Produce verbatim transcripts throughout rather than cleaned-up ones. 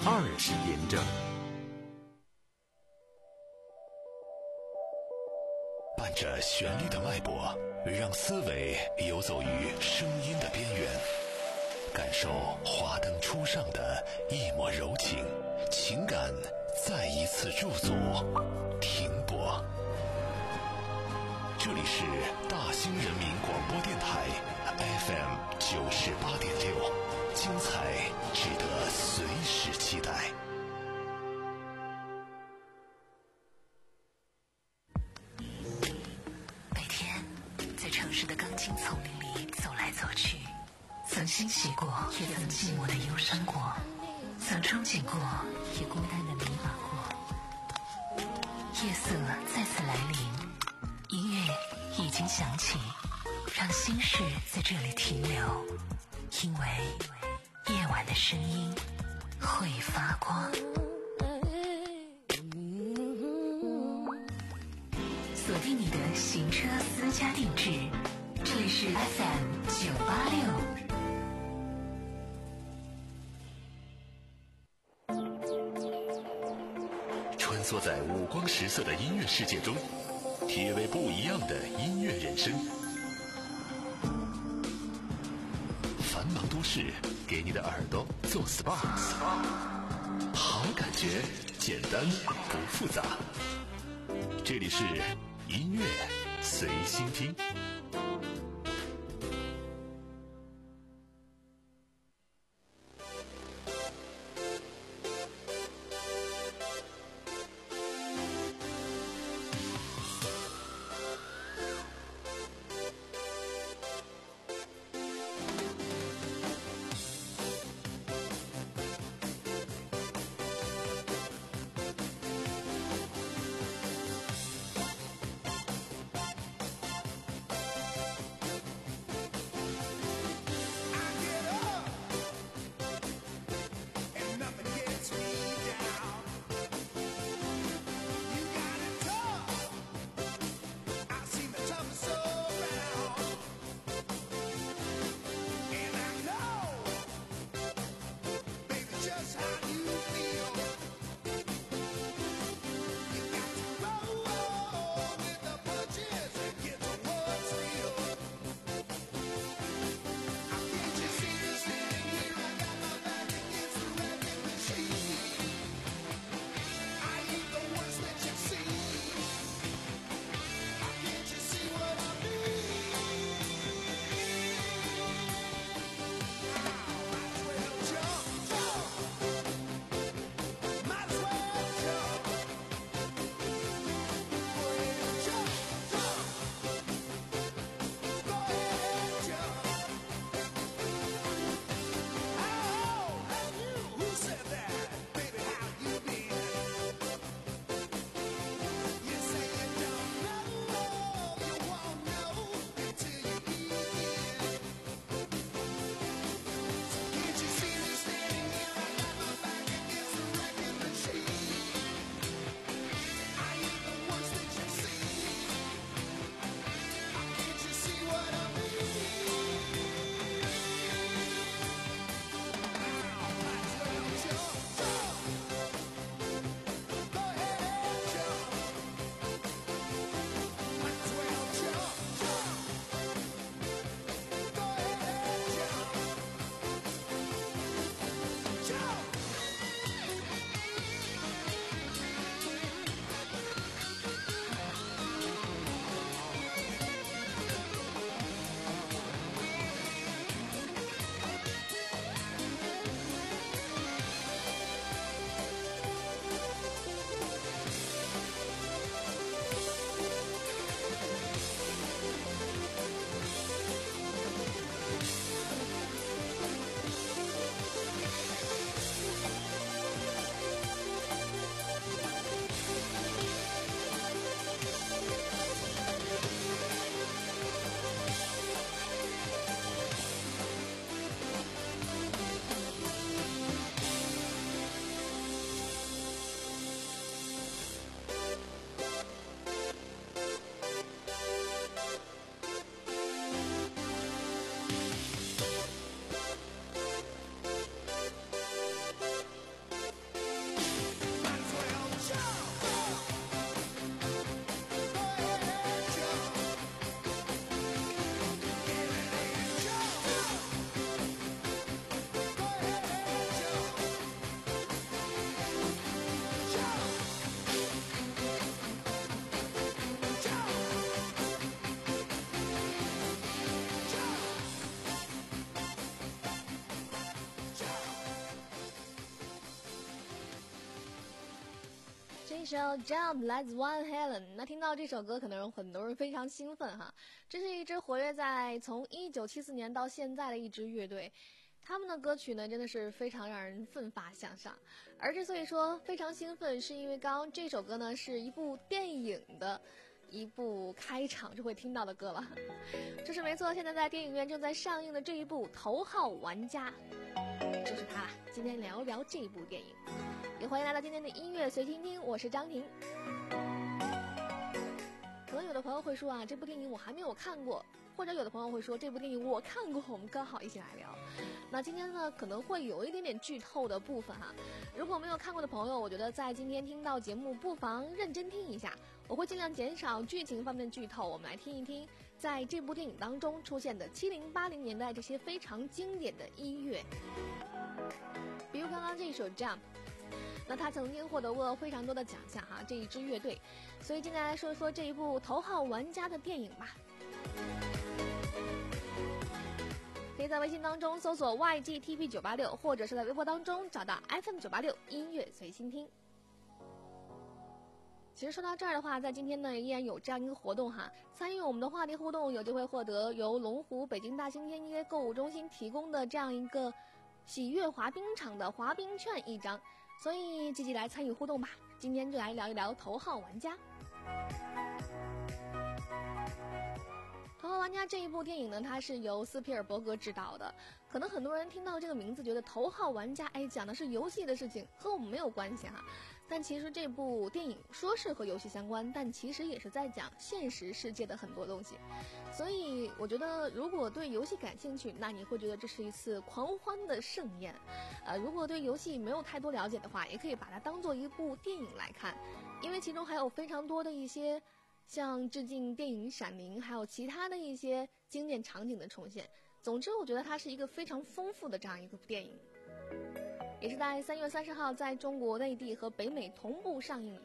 二十严正。 伴着旋律的脉搏，让思维游走于声音的边缘，感受华灯初上的一抹柔情，情感再一次驻足停泊。这里是大兴人民广播电台 F M 九十八点六，精彩值得随时期待。 每天在城市的钢筋丛林里走来走去，曾欣喜过，也曾寂寞的忧伤过，曾憧憬过，也孤单的迷茫过。夜色再次来临，音乐已经响起，让心事在这里停留，因为夜晚的声音会发光。锁定你的行车私家定制，这里是 F M 九八六。 穿梭在五光十色的音乐世界中，体味不一样的音乐人生。繁忙都市给你的耳朵做 S P A， 好感觉简单不复杂。这里是音乐随心听。 一首 Jump Let's Van Halen。 那听到这首歌可能有很多人非常兴奋哈，这是一支活跃在从一九七四年到现在的一支乐队，他们的歌曲呢真的是非常让人奋发向上。而之所以说非常兴奋，是因为刚刚这首歌呢是一部电影的一部开场就会听到的歌了。这是没错，现在在电影院正在上映的这一部《头号玩家》就是它了。今天聊聊这部电影，也欢迎来到今天的音乐随听听，我是张婷。可能有的朋友会说啊，这部电影我还没有看过，或者有的朋友会说这部电影我看过，我们刚好一起来聊。那今天呢可能会有一点点剧透的部分哈，如果没有看过的朋友，我觉得在今天听到节目不妨认真听一下，我会尽量减少剧情方面的剧透，我们来听一听在这部电影当中出现的七零八零年代这些非常经典的音乐。比如刚刚这首 Jump， 那他曾经获得过非常多的奖项哈，这一支乐队，所以今天来说一说这一部头号玩家的电影吧。可以在微信当中搜索 Y G T P 九八六， 或者是在微博当中找到 F M 九八六 音乐随心听。其实说到这儿的话，在今天呢依然有这样一个活动哈，参与我们的话题互动有机会获得由龙湖北京大兴天街购物中心提供的这样一个喜悦滑冰场的滑冰券一张，所以积极来参与互动吧。今天就来聊一聊头号玩家。头号玩家这一部电影呢，它是由斯皮尔伯格执导的。可能很多人听到这个名字觉得头号玩家，哎，讲的是游戏的事情，和我们没有关系哈。但其实这部电影说是和游戏相关，但其实也是在讲现实世界的很多东西。所以我觉得如果对游戏感兴趣，那你会觉得这是一次狂欢的盛宴。呃，如果对游戏没有太多了解的话，也可以把它当做一部电影来看，因为其中还有非常多的一些像致敬电影《闪灵》还有其他的一些经典场景的重现。总之我觉得它是一个非常丰富的这样一个电影，也是在三月三十号在中国内地和北美同步上映。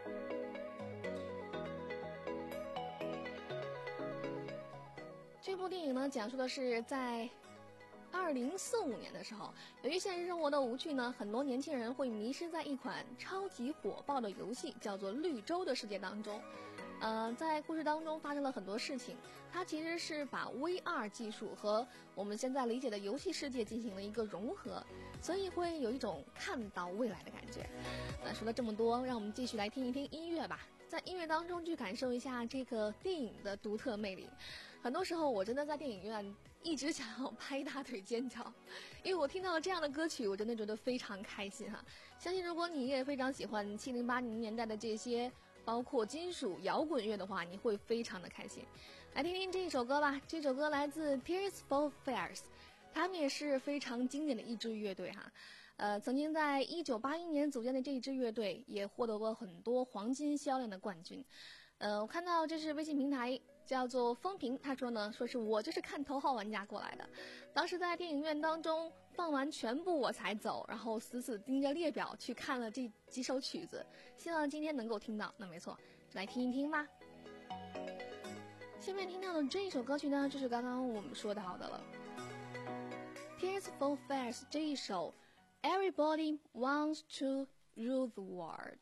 这部电影呢讲述的是在二零四五年的时候，由于现实生活的无趣呢，很多年轻人会迷失在一款超级火爆的游戏叫做绿洲的世界当中。呃，在故事当中发生了很多事情，它其实是把 V R 技术和我们现在理解的游戏世界进行了一个融合，所以会有一种看到未来的感觉。那说了这么多，让我们继续来听一听音乐吧，在音乐当中去感受一下这个电影的独特魅力。很多时候我真的在电影院一直想要拍大腿尖叫，因为我听到这样的歌曲我真的觉得非常开心哈。相信如果你也非常喜欢七零八零年代的这些包括金属摇滚乐的话，你会非常的开心。来听听这首歌吧，这首歌来自 Tears for Fears， 他们也是非常经典的一支乐队哈。呃，曾经在一九八一年组建的这一支乐队也获得过很多黄金销量的冠军。呃，我看到这是微信平台叫做风评，他说呢，说是我就是看头号玩家过来的，当时在电影院当中放完全部我才走，然后死死盯着列表去看了这几首曲子，希望今天能够听到。那没错，来听一听吧。下面听到的这一首歌曲呢，就是刚刚我们说到的了 Tears for Fears 这一首 Everybody Wants to Rule the World。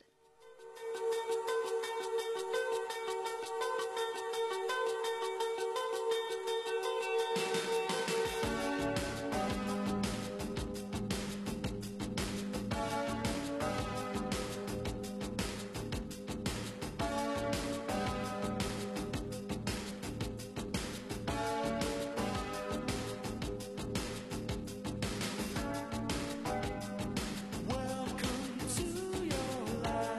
Welcome to your life.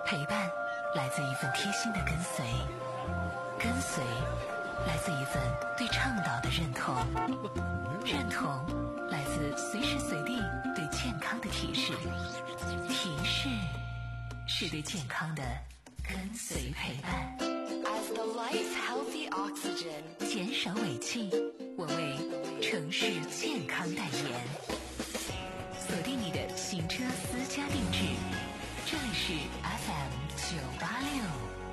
陪伴来自一份贴心的跟随，跟随来自一份对倡导的认同，认同来自随时随地对健康的提示，提示是对健康的跟随陪伴。 As the lights healthy oxygen， 减少尾气，我为城市健康代言。锁定你的行车私家定制，这里是 F M 九八六。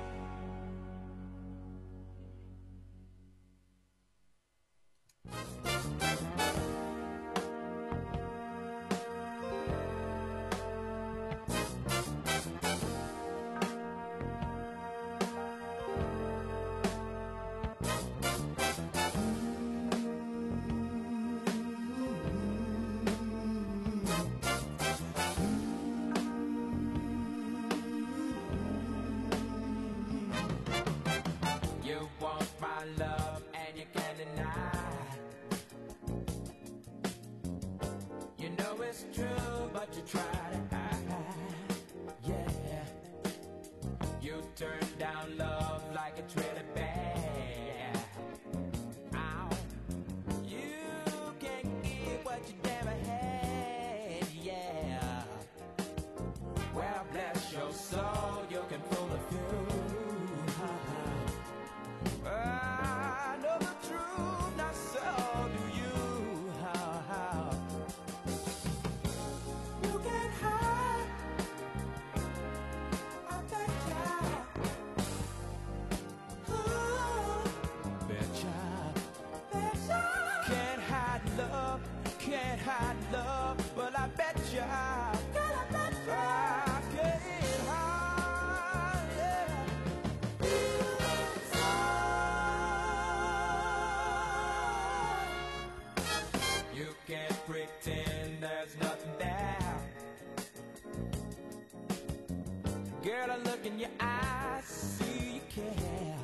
Girl, I look in your eyes, see you care.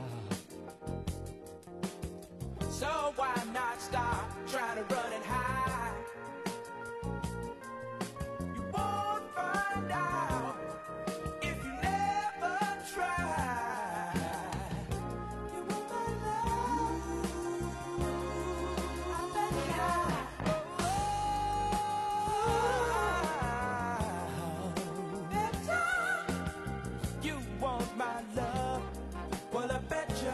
So why not stop trying to run and hide? You won't find out if you never try. You want my love, I bet you. Oh, better. You want my love, well I bet you.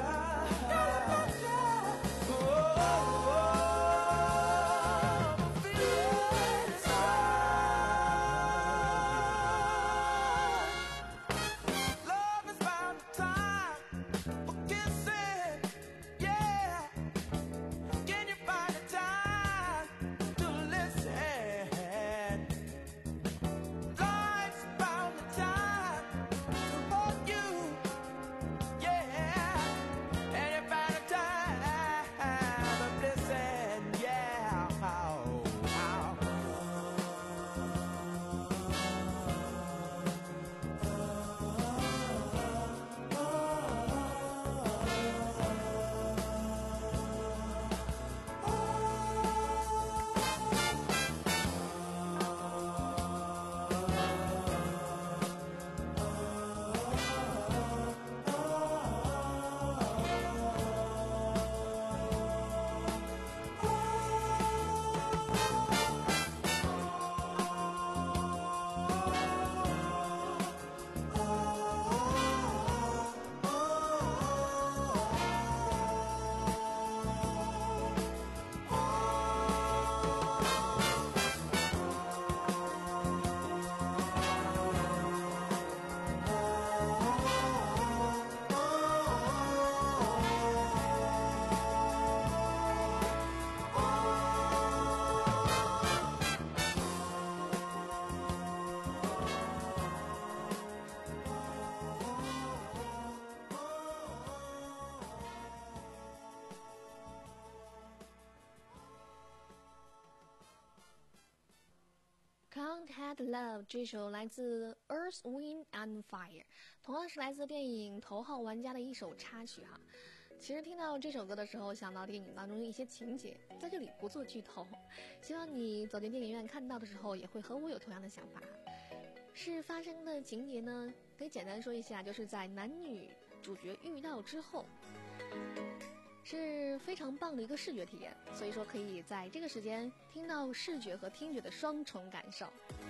Can't Had Love 这首来自 Earth, Wind and Fire， 同样是来自电影《头号玩家》的一首插曲哈。其实听到这首歌的时候，想到电影当中的一些情节，在这里不做剧透，希望你走进电影院看到的时候，也会和我有同样的想法。是发生的情节呢， 可以简单说一下，就是在男女主角遇到之后，是非常棒的一个视觉体验，所以说可以在这个时间听到视觉和听觉的双重感受。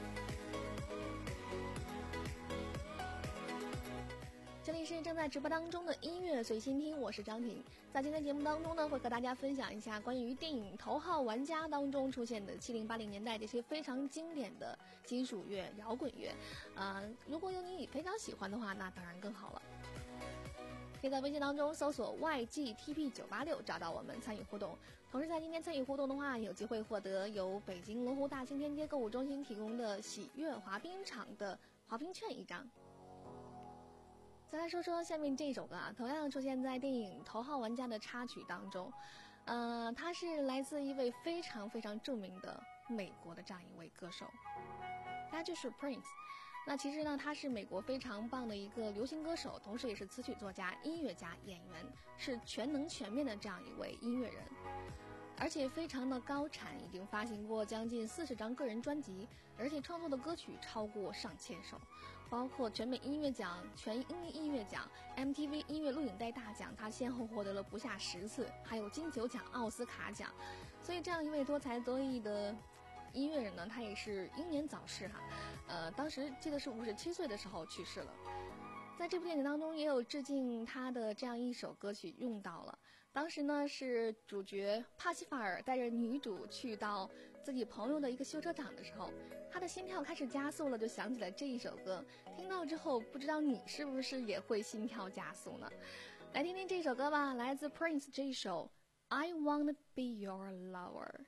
这里是正在直播当中的音乐随心听，我是张婷。在今天节目当中呢，会和大家分享一下关于电影《头号玩家》当中出现的七零八零年代这些非常经典的金属乐、摇滚乐。呃，如果有你非常喜欢的话，那当然更好了。可以在微信当中搜索 Y G T P 九八六 找到我们参与互动。同时在今天参与互动的话，有机会获得由北京龙湖大兴天街购物中心提供的喜悦滑冰场的滑冰券一张。再来说说下面这首歌啊，同样出现在电影《头号玩家》的插曲当中，呃，它是来自一位非常非常著名的美国的这样一位歌手，他就是 Prince。那其实呢，他是美国非常棒的一个流行歌手，同时也是词曲作家、音乐家、演员，是全能全面的这样一位音乐人，而且非常的高产，已经发行过将近四十张个人专辑，而且创作的歌曲超过上千首，包括全美音乐奖、全英音乐奖、M T V 音乐录影带大奖，他先后获得了不下十次，还有金球奖、奥斯卡奖。所以这样一位多才多艺的音乐人呢，他也是英年早逝哈，呃，当时记得是五十七岁的时候去世了。在这部电影当中也有致敬他的这样一首歌曲用到了，当时呢是主角帕西法尔带着女主去到自己朋友的一个修车厂的时候，他的心跳开始加速了，就想起了这一首歌。听到之后，不知道你是不是也会心跳加速呢？来听听这首歌吧，来自 Prince 这一首 I Wanna Be Your Lover。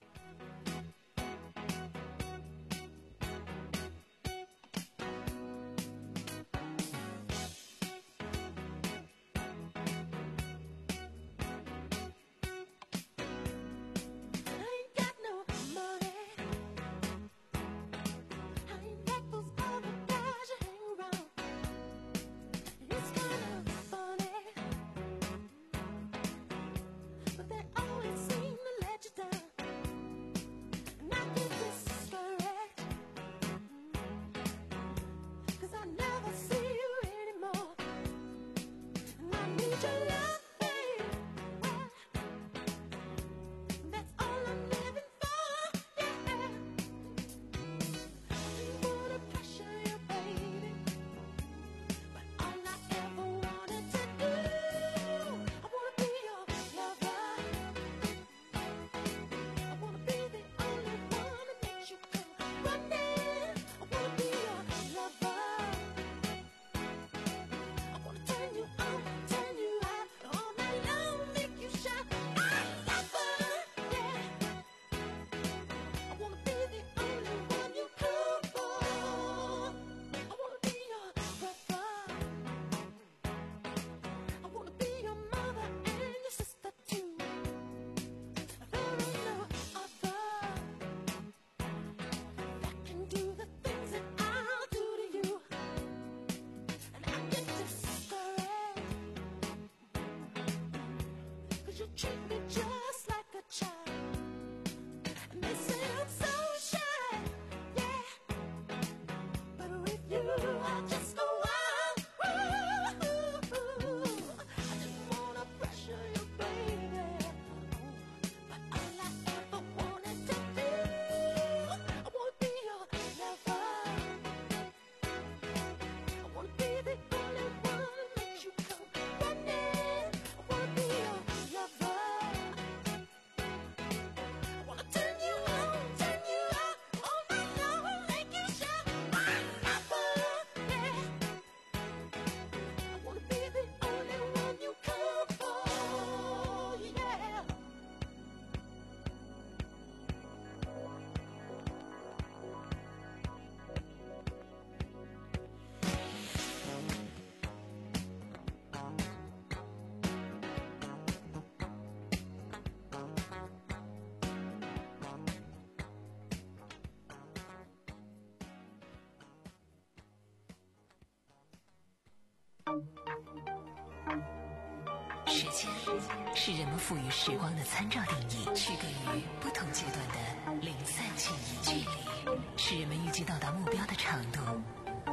时间是人们赋予时光的参照定义，区隔于不同阶段的零散记忆。距离是人们预计到达目标的长度。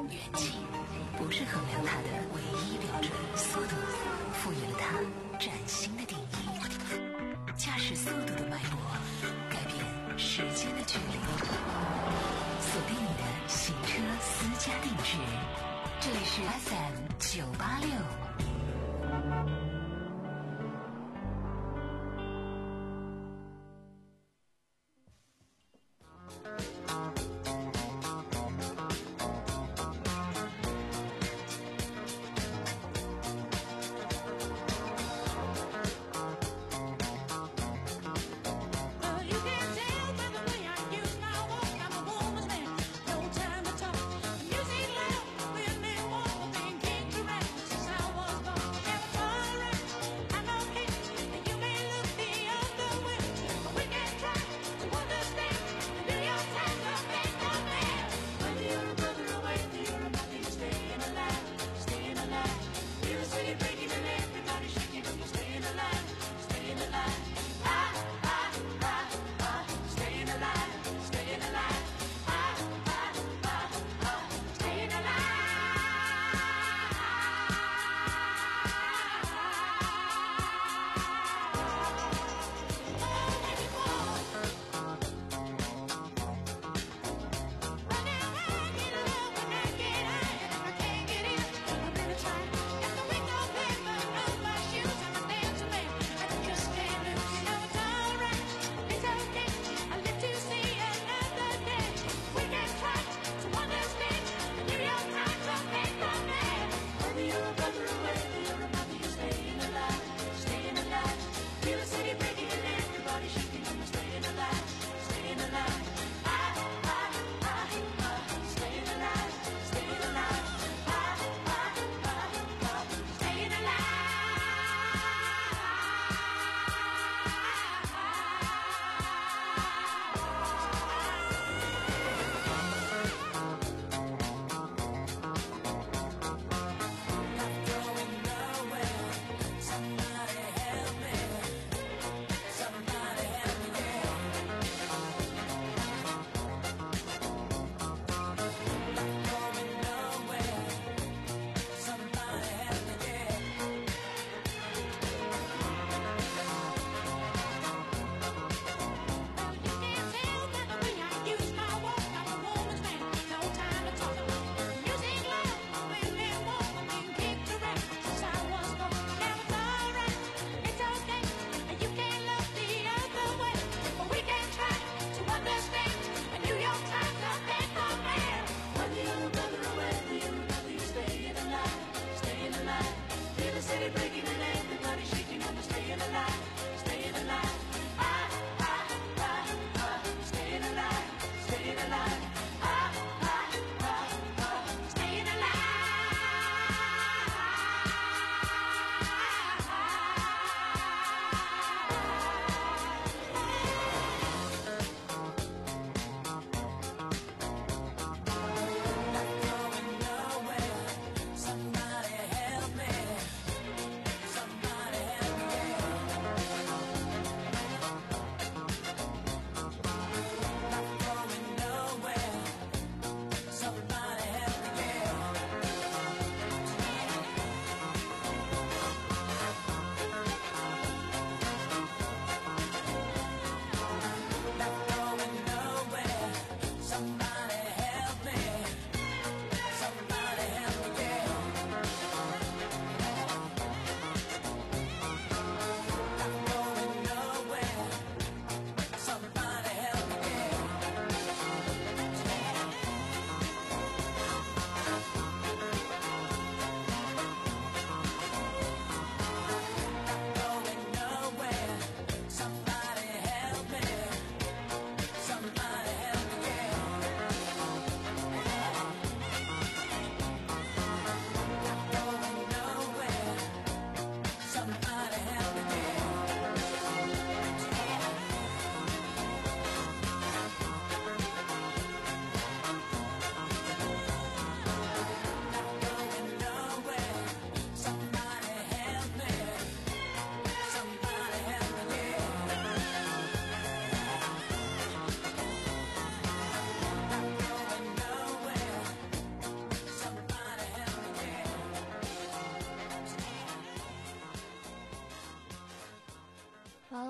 远近不是衡量它的唯一标准，速度赋予了它崭新的定义。驾驶速度的脉搏，改变时间的距离。锁定你的行车私家定制，这里是 F M 九八六。 Music loud, with me, one thing, can't you rest? Since I was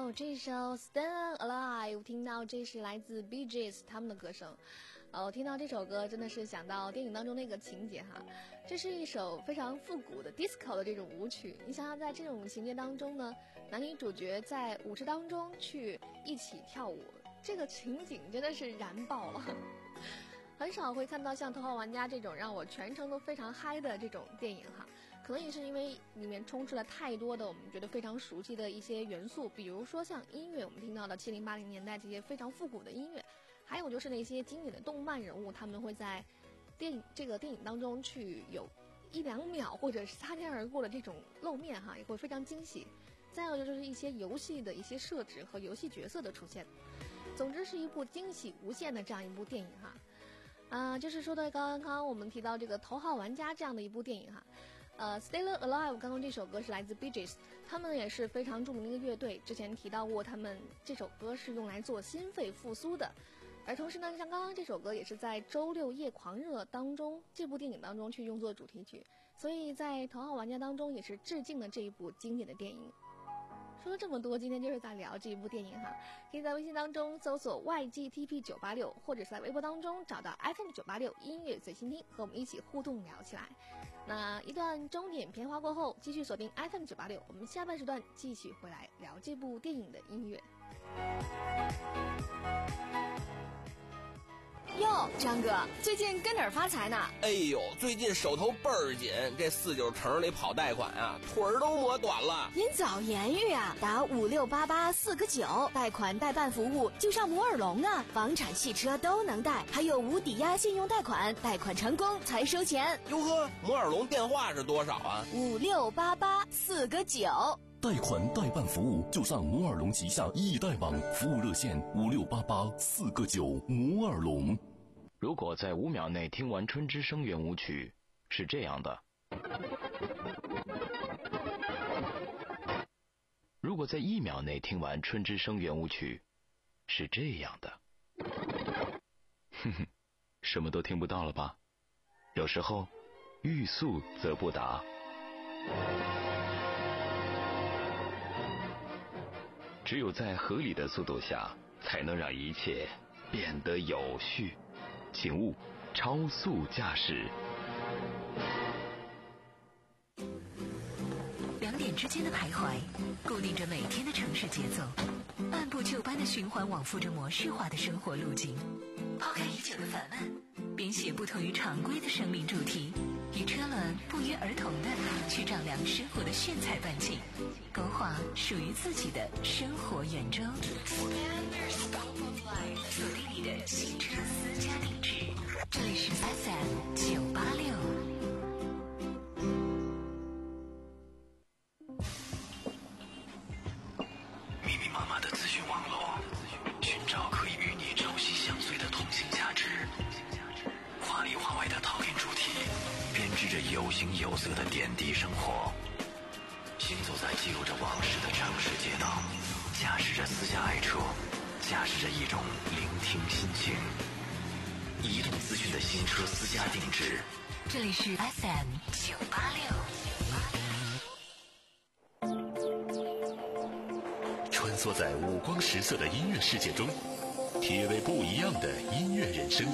哦，这首 Still Alive 听到这是来自 Bee Gees 他们的歌声。呃，我听到这首歌真的是想到电影当中那个情节哈，这是一首非常复古的 disco 的这种舞曲。你想想在这种情节当中呢，男女主角在舞池当中去一起跳舞，这个情景真的是燃爆了。很少会看到像《头号玩家》这种让我全程都非常嗨的这种电影哈，可能也是因为里面充斥了太多的我们觉得非常熟悉的一些元素，比如说像音乐，我们听到的七零八零年代这些非常复古的音乐，还有就是那些经典的动漫人物，他们会在电影这个电影当中去有一两秒或者是擦肩而过的这种露面哈，也会非常惊喜。再有就是一些游戏的一些设置和游戏角色的出现，总之是一部惊喜无限的这样一部电影哈。啊、呃，就是说的刚刚我们提到这个《头号玩家》这样的一部电影哈，呃 ，Still Alive 刚刚这首歌是来自 Bee Gees， 他们也是非常著名的一个乐队，之前提到过他们这首歌是用来做心肺复苏的，而同时呢，像刚刚这首歌也是在《周六夜狂热》当中这部电影当中去用作主题曲，所以在《头号玩家》当中也是致敬了这一部经典的电影。说了这么多，今天就是在聊这一部电影哈，可以在微信当中搜索 Y G T P 九八六，或者是在微博当中找到 F M 九八六音乐最新听，和我们一起互动聊起来。那一段钟点片花过后，继续锁定 F M 九八六，我们下半时段继续回来聊这部电影的音乐。 哟，张哥，最近跟哪儿发财呢？ 哎呦，最近手头倍儿紧，这四九城里跑贷款啊，腿儿都磨短了。 您早言语啊，打五六八八四个九，贷款代办服务就上摩尔龙啊，房产、汽车都能贷，还有无抵押信用贷款，贷款成功才收钱。 哟呵，摩尔龙电话是多少啊？ 五六八八四个九。 贷款代办服务就上摩尔龙旗下易贷网，服务热线五六八八四个九。摩尔龙。 如果在五秒内听完春之声圆舞曲，是这样的；如果在一秒内听完春之声圆舞曲，是这样的。哼哼，什么都听不到了吧？有时候，欲速则不达。只有在合理的速度下，才能让一切变得有序。请勿超速驾驶。 两点之间的徘徊，固定着每天的城市节奏，按部就班的循环往复着模式化的生活路径。抛开已久的烦闷，编写不同于常规的生命主题，与车轮不约而同的去丈量生活的炫彩半径，勾画属于自己的生活圆周。锁定你的新车私家定制，这里是 F M 九八六。 密密麻麻的资讯网络，寻找可以与你朝夕相随的通信价值。华里华外的陶冶主题，编织着有形有色的点滴生活。行走在记录着往事的城市街道，驾驶着私家爱车，驾驶着一种聆听心情。移动资讯的新车私家定制， 这里是 F M 九八六。 穿梭在五光十色的音乐世界中，体味不一样的音乐人生。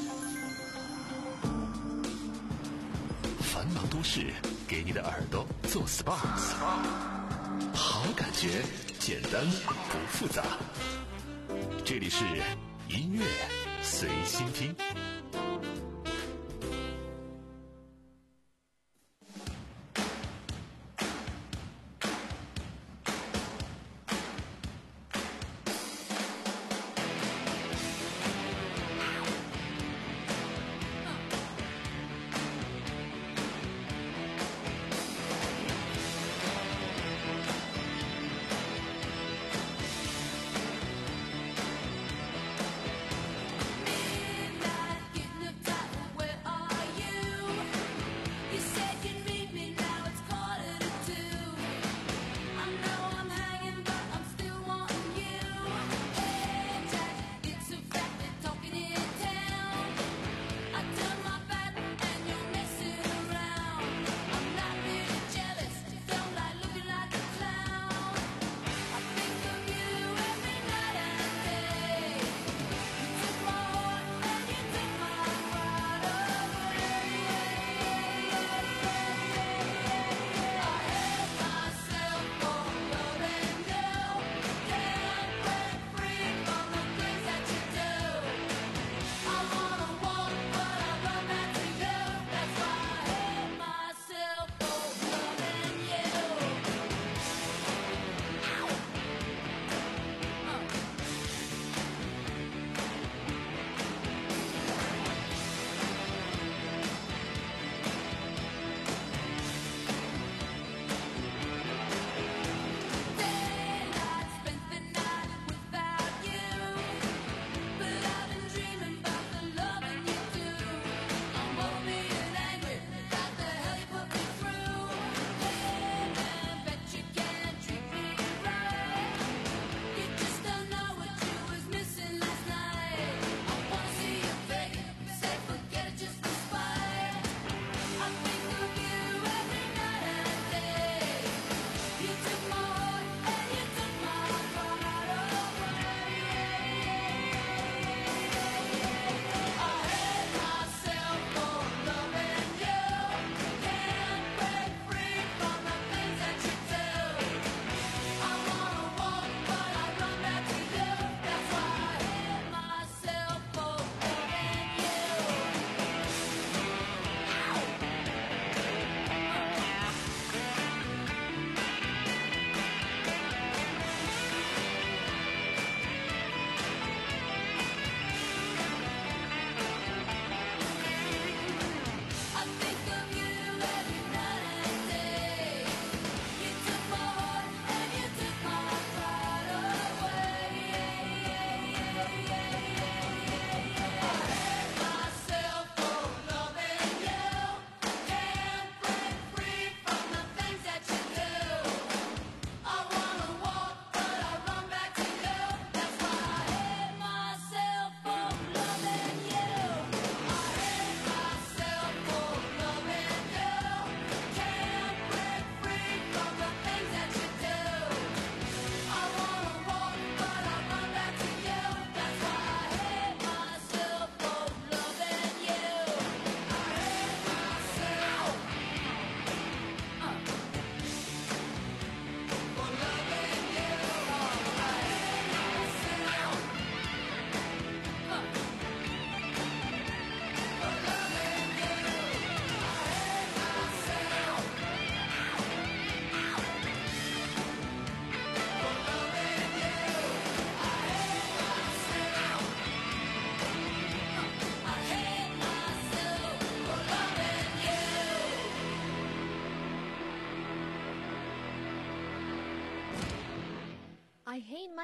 繁忙都市，给你的耳朵做 S P A， 好感觉，简单不复杂。这里是音乐随心听。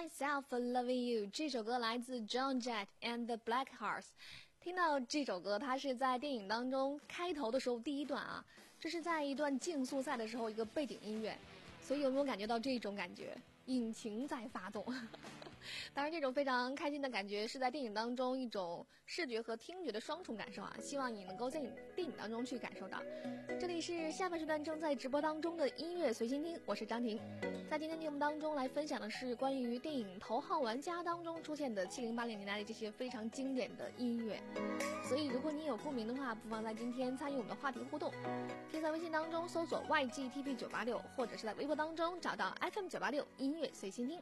Myself for Loving You 这首歌来自 John Jett and the Blackhearts。 听到这首歌，它是在电影当中开头的时候第一段啊，这是在一段竞速赛的时候一个背景音乐，所以有没有感觉到这种感觉？引擎在发动。当然这种非常开心的感觉是在电影当中一种视觉和听觉的双重感受啊，希望你能够在电影当中去感受到。这里是下半时段正在直播当中的音乐随心听，我是张婷。在今天节目当中来分享的是关于电影《头号玩家》当中出现的七零八零年代的这些非常经典的音乐，所以如果你有共鸣的话，不妨在今天参与我们的话题互动，可以在微信当中搜索 Y G T P 九八六， 或者是在微博当中找到 F M 九八六音乐随心听，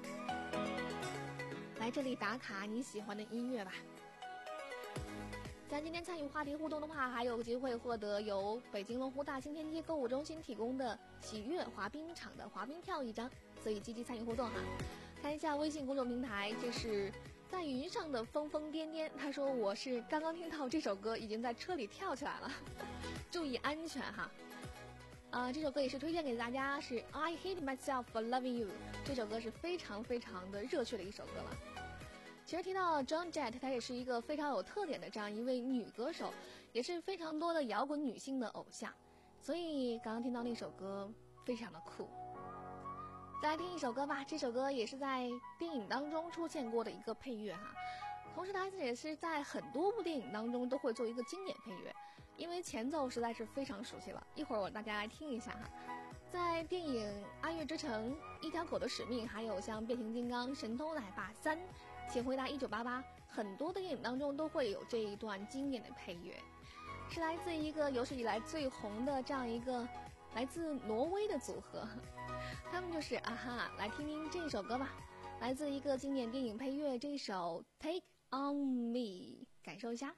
来这里打卡你喜欢的音乐吧。在今天参与话题互动的话，还有机会获得由北京龙湖大兴天街购物中心提供的喜悦滑冰场的滑冰票一张，所以积极参与互动哈。看一下微信公众平台，这是在云上的疯疯癫癫，他说我是刚刚听到这首歌，已经在车里跳起来了，注意安全哈。啊、呃，这首歌也是推荐给大家，是 I Hate Myself for Loving You， 这首歌是非常非常的热血的一首歌了。其实提到 John Jett， 她也是一个非常有特点的这样一位女歌手，也是非常多的摇滚女性的偶像，所以刚刚听到那首歌非常的酷。再来听一首歌吧，这首歌也是在电影当中出现过的一个配乐哈，同时它也是在很多部电影当中都会做一个经典配乐，因为前奏实在是非常熟悉了，一会儿我大家来听一下哈。在电影《爱乐之城》、《一条狗的使命》，还有像《变形金刚》、《神偷奶爸三》、《请回答一九八八》，很多的电影当中都会有这一段经典的配乐，是来自一个有史以来最红的这样一个来自挪威的组合，他们就是啊哈。来听听这首歌吧，来自一个经典电影配乐，这首 Take on Me， 感受一下。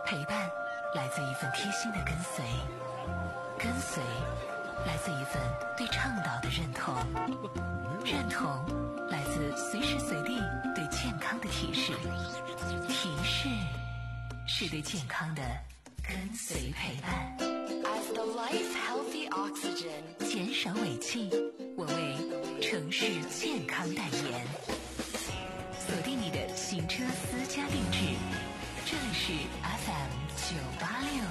陪伴来自一份贴心的跟随，跟随来自一份对倡导的认同，认同来自随时随地对健康的提示，提示是对健康的跟随陪伴。 As the life healthy oxygen， 减少尾气，我为城市健康代言。锁定你的行车私家定制，这里是 F M 九八六。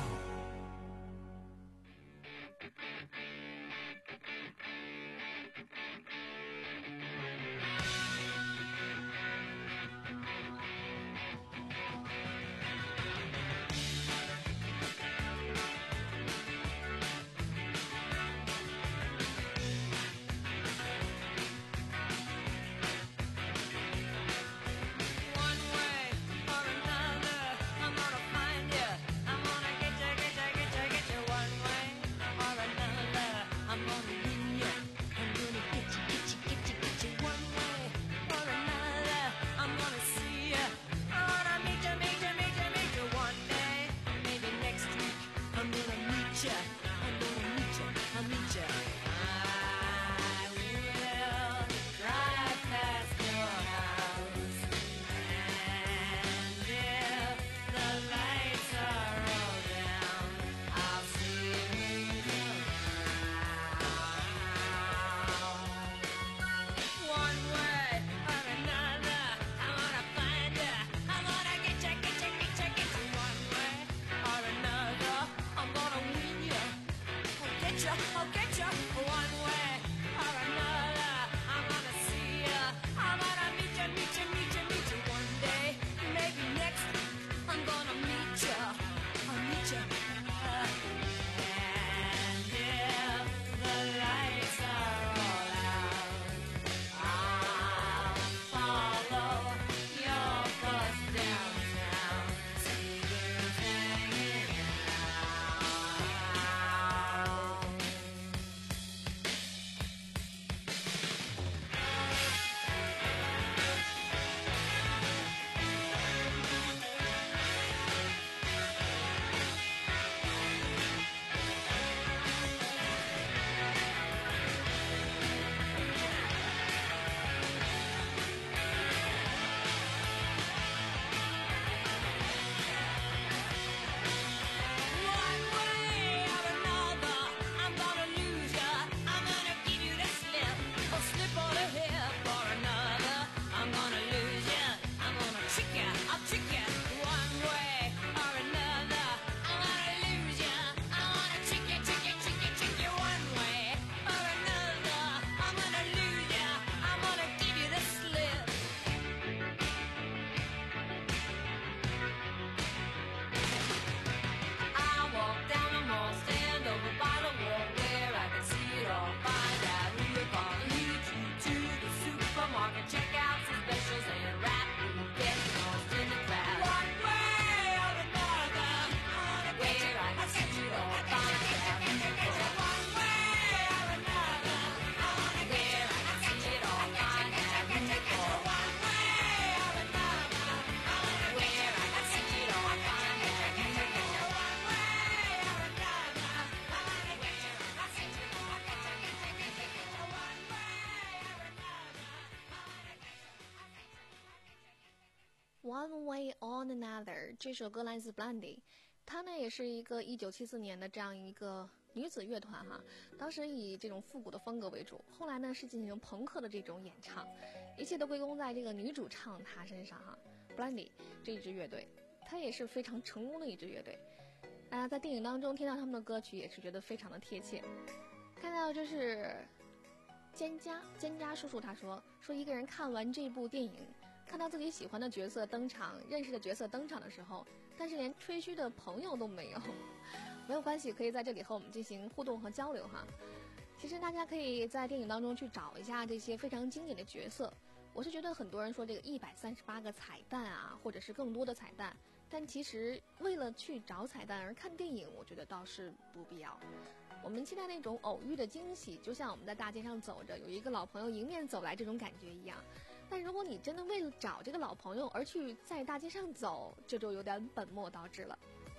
One Way or Another 这首歌来自 Blondie， 她呢也是一个一九七四年的这样一个女子乐团哈，当时以这种复古的风格为主，后来呢是进行朋克的这种演唱，一切都归功在这个女主唱她身上哈。Blondie 这一支乐队，她也是非常成功的一支乐队，大家在电影当中听到他们的歌曲也是觉得非常的贴切。看到这是蒹葭蒹葭叔叔他说说一个人看完这部电影，看到自己喜欢的角色登场，认识的角色登场的时候，但是连吹嘘的朋友都没有。没有关系，可以在这里和我们进行互动和交流哈。其实大家可以在电影当中去找一下这些非常经典的角色。我是觉得很多人说这个一百三十八个彩蛋啊，或者是更多的彩蛋，但其实为了去找彩蛋而看电影，我觉得倒是不必要。我们期待那种偶遇的惊喜，就像我们在大街上走着，有一个老朋友迎面走来这种感觉一样。但如果你真的为了找这个老朋友而去在大街上走，这就有点本末倒置了。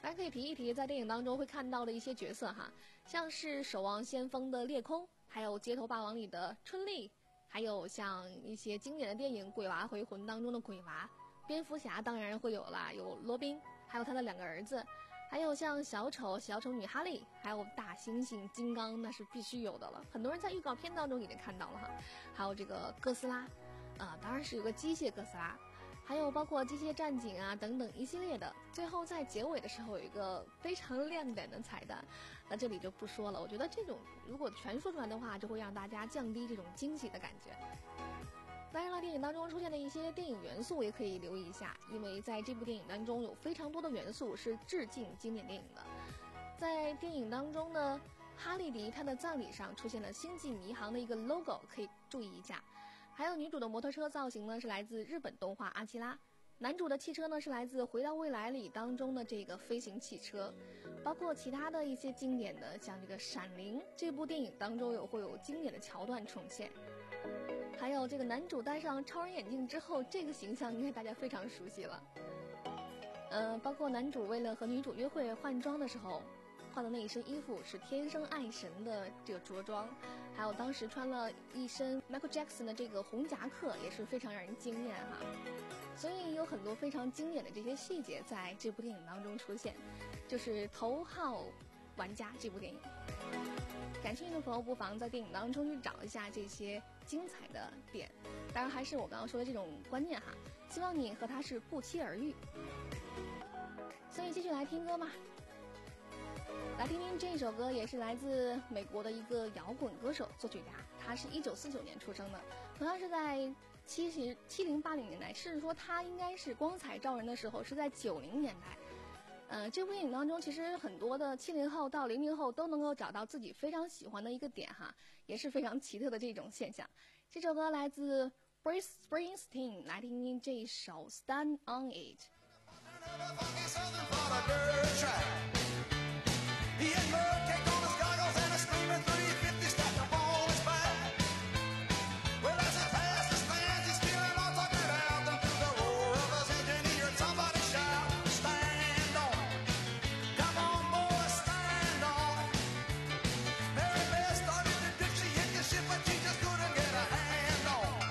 大家可以提一提在电影当中会看到的一些角色哈，像是《守望先锋》的裂空，还有《街头霸王》里的春丽，还有像一些经典的电影《鬼娃回魂》当中的鬼娃，蝙蝠侠当然会有啦，有罗宾，还有他的两个儿子，还有像小丑、小丑女哈利，还有大猩猩金刚，那是必须有的了。很多人在预告片当中已经看到了哈，还有这个哥斯拉，啊、呃，当然是有个机械哥斯拉。还有包括机械战警啊等等一系列的，最后在结尾的时候有一个非常亮点的彩蛋，那这里就不说了。我觉得这种如果全说出来的话，就会让大家降低这种惊喜的感觉。当然了，电影当中出现的一些电影元素也可以留意一下，因为在这部电影当中有非常多的元素是致敬经典电影的。在电影当中呢，哈利迪他的葬礼上出现了星际迷航的一个 logo， 可以注意一下。还有女主的摩托车造型呢是来自日本动画阿基拉，男主的汽车呢是来自《回到未来》里当中的这个飞行汽车，包括其他的一些经典的，像这个《闪灵》这部电影当中有会有经典的桥段重现。还有这个男主戴上超人眼镜之后，这个形象应该大家非常熟悉了。呃，包括男主为了和女主约会换装的时候，换的那一身衣服是天生爱神的这个着装，还有当时穿了一身 Michael Jackson 的这个红夹克，也是非常让人惊艳哈。所以有很多非常经典的这些细节在这部电影当中出现，就是头号玩家这部电影。感兴趣的朋友不妨在电影当中去找一下这些精彩的点，当然还是我刚刚说的这种观念哈，希望你和他是不期而遇。所以继续来听歌吧。来听听这首歌，也是来自美国的一个摇滚歌手、作曲家，他是一九四九年出生的，同样是在七十七零八零年代，甚至说他应该是光彩照人的时候是在九零年代。呃，这部电影当中，其实很多的七零后到零零后都能够找到自己非常喜欢的一个点哈，也是非常奇特的这种现象。这首歌来自 Bruce Springsteen， 来听听这一首 Stand on It。He had mud caked on his goggles and a screaming three fifty stacked up on his back. Well, as he passed the stands, he's feeling all tuckered out. And through the roar of his engine, he heard somebody shout, "Stand on it! Come on, boys, stand on it!" Mary Beth started to dip, she hit the ship, but she just couldn't get a hand on it.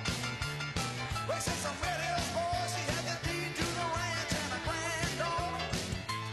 Well, since some Red Hills boys, she had the deed to the ranch and a grand on it.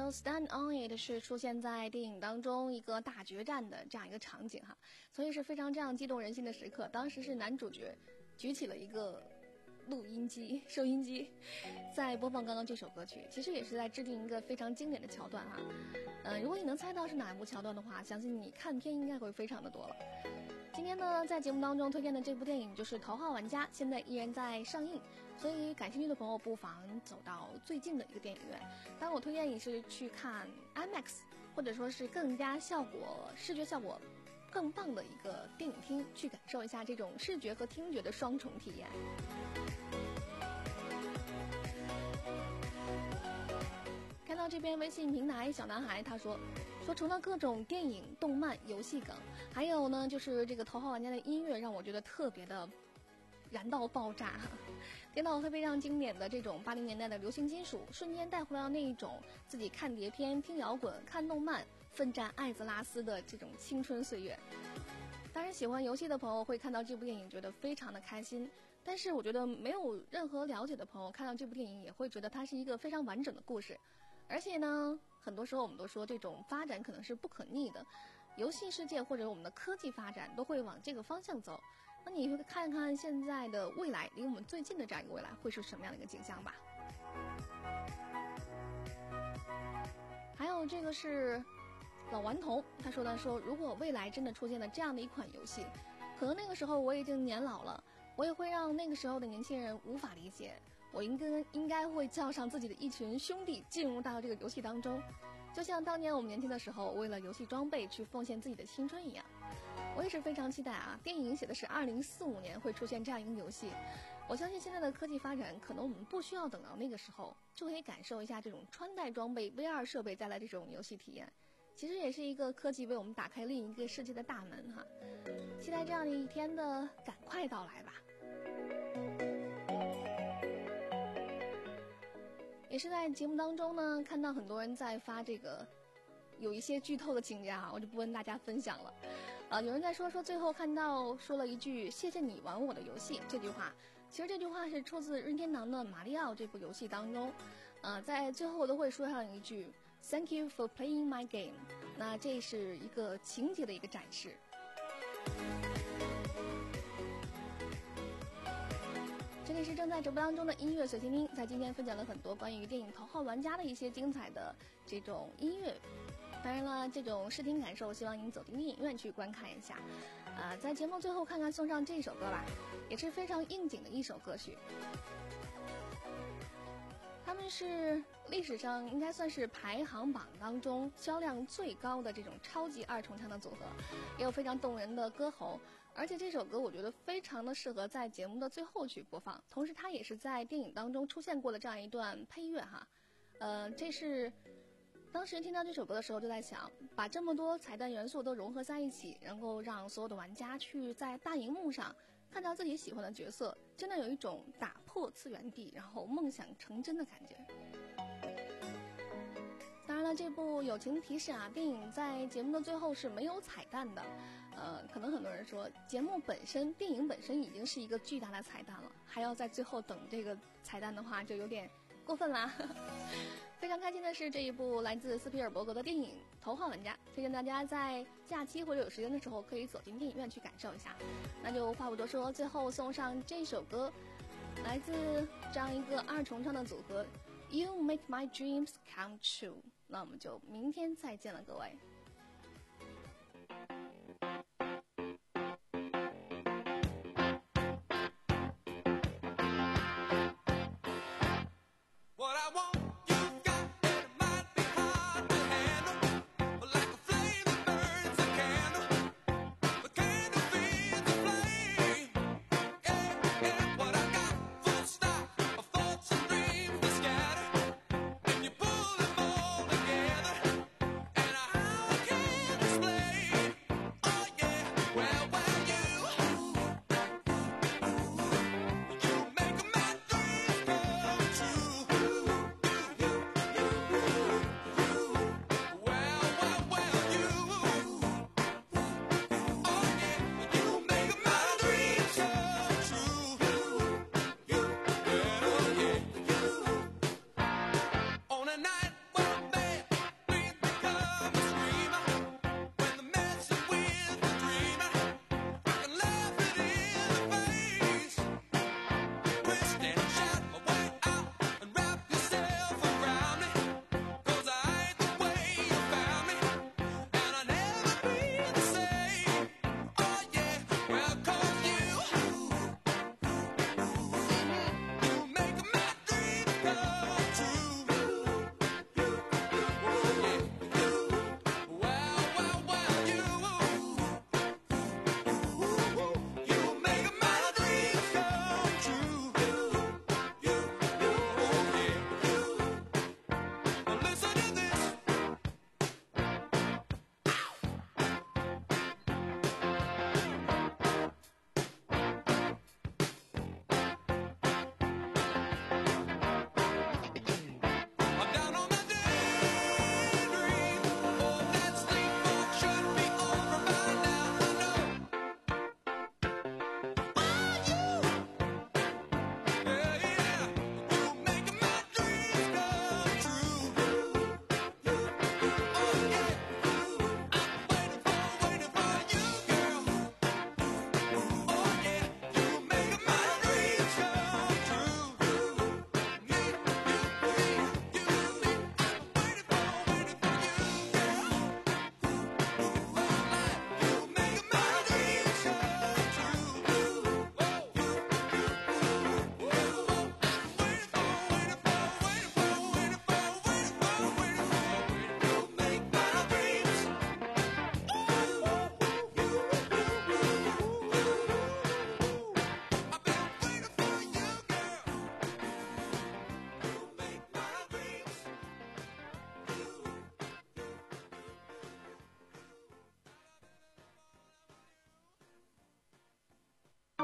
《Stand on It》是出现在电影当中一个大决战的这样一个场景哈，所以是非常这样激动人心的时刻。当时是男主角举起了一个录音机、收音机，在播放刚刚这首歌曲，其实也是在致敬一个非常经典的桥段哈。呃，如果你能猜到是哪一部桥段的话，相信你看片应该会非常的多了。今天呢，在节目当中推荐的这部电影就是《头号玩家》，现在依然在上映，所以感兴趣的朋友不妨走到最近的一个电影院。当然，我推荐你是去看 IMAX， 或者说是更加效果、视觉效果更棒的一个电影厅，去感受一下这种视觉和听觉的双重体验。看到这边微信平台小男孩他说说除了各种电影、动漫、游戏梗，还有呢就是这个头号玩家的音乐让我觉得特别的燃到爆炸哈，听到非常经典的这种八零年代的流行金属，瞬间带回到那一种自己看碟片、听摇滚、看动漫、奋战艾泽拉斯的这种青春岁月。当然喜欢游戏的朋友会看到这部电影觉得非常的开心，但是我觉得没有任何了解的朋友看到这部电影也会觉得它是一个非常完整的故事。而且呢，很多时候我们都说这种发展可能是不可逆的，游戏世界或者我们的科技发展都会往这个方向走。那你会看看现在的未来，离我们最近的这样一个未来会是什么样的一个景象吧。还有这个是老顽童，他说的说，如果未来真的出现了这样的一款游戏，可能那个时候我已经年老了，我也会让那个时候的年轻人无法理解，我应该应该会叫上自己的一群兄弟进入到这个游戏当中，就像当年我们年轻的时候为了游戏装备去奉献自己的青春一样。我也是非常期待啊，电影写的是二零四五年会出现这样一个游戏，我相信现在的科技发展可能我们不需要等到那个时候就可以感受一下这种穿戴装备 V R 设备带来这种游戏体验，其实也是一个科技为我们打开另一个世界的大门哈，期待这样的一天的赶快到来吧。也是在节目当中呢，看到很多人在发这个有一些剧透的情节啊，我就不跟大家分享了。啊，有人在说说最后看到说了一句谢谢你玩我的游戏这句话，其实这句话是出自任天堂的马里奥这部游戏当中，呃，在最后都会说上一句 Thank you for playing my game， 那这是一个情节的一个展示。这里是正在直播当中的音乐随心听，在今天分享了很多关于电影《头号玩家》的一些精彩的这种音乐。当然了，这种视听感受，希望您走进电影院去观看一下。啊、呃，在节目最后看看送上这首歌吧，也是非常应景的一首歌曲。他们是历史上应该算是排行榜当中销量最高的这种超级二重唱的组合，也有非常动人的歌喉。而且这首歌我觉得非常的适合在节目的最后去播放，同时它也是在电影当中出现过的这样一段配乐哈。呃，这是当时听到这首歌的时候就在想，把这么多彩蛋元素都融合在一起，然后让所有的玩家去在大荧幕上看到自己喜欢的角色，真的有一种打破次元壁然后梦想成真的感觉。当然了，这部友情提示啊，电影在节目的最后是没有彩蛋的。呃，可能很多人说，节目本身、电影本身已经是一个巨大的彩蛋了，还要在最后等这个彩蛋的话，就有点过分啦。非常开心的是，这一部来自斯皮尔伯格的电影《头号玩家》，推荐大家在假期或者有时间的时候可以走进电影院去感受一下。那就话不多说，最后送上这首歌，来自这样一个二重唱的组合 You Make My Dreams Come True。那我们就明天再见了，各位。 Oh yeah.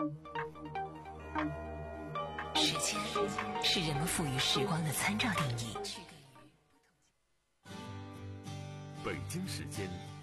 时间是人们赋予时光的参照定义。 北京时间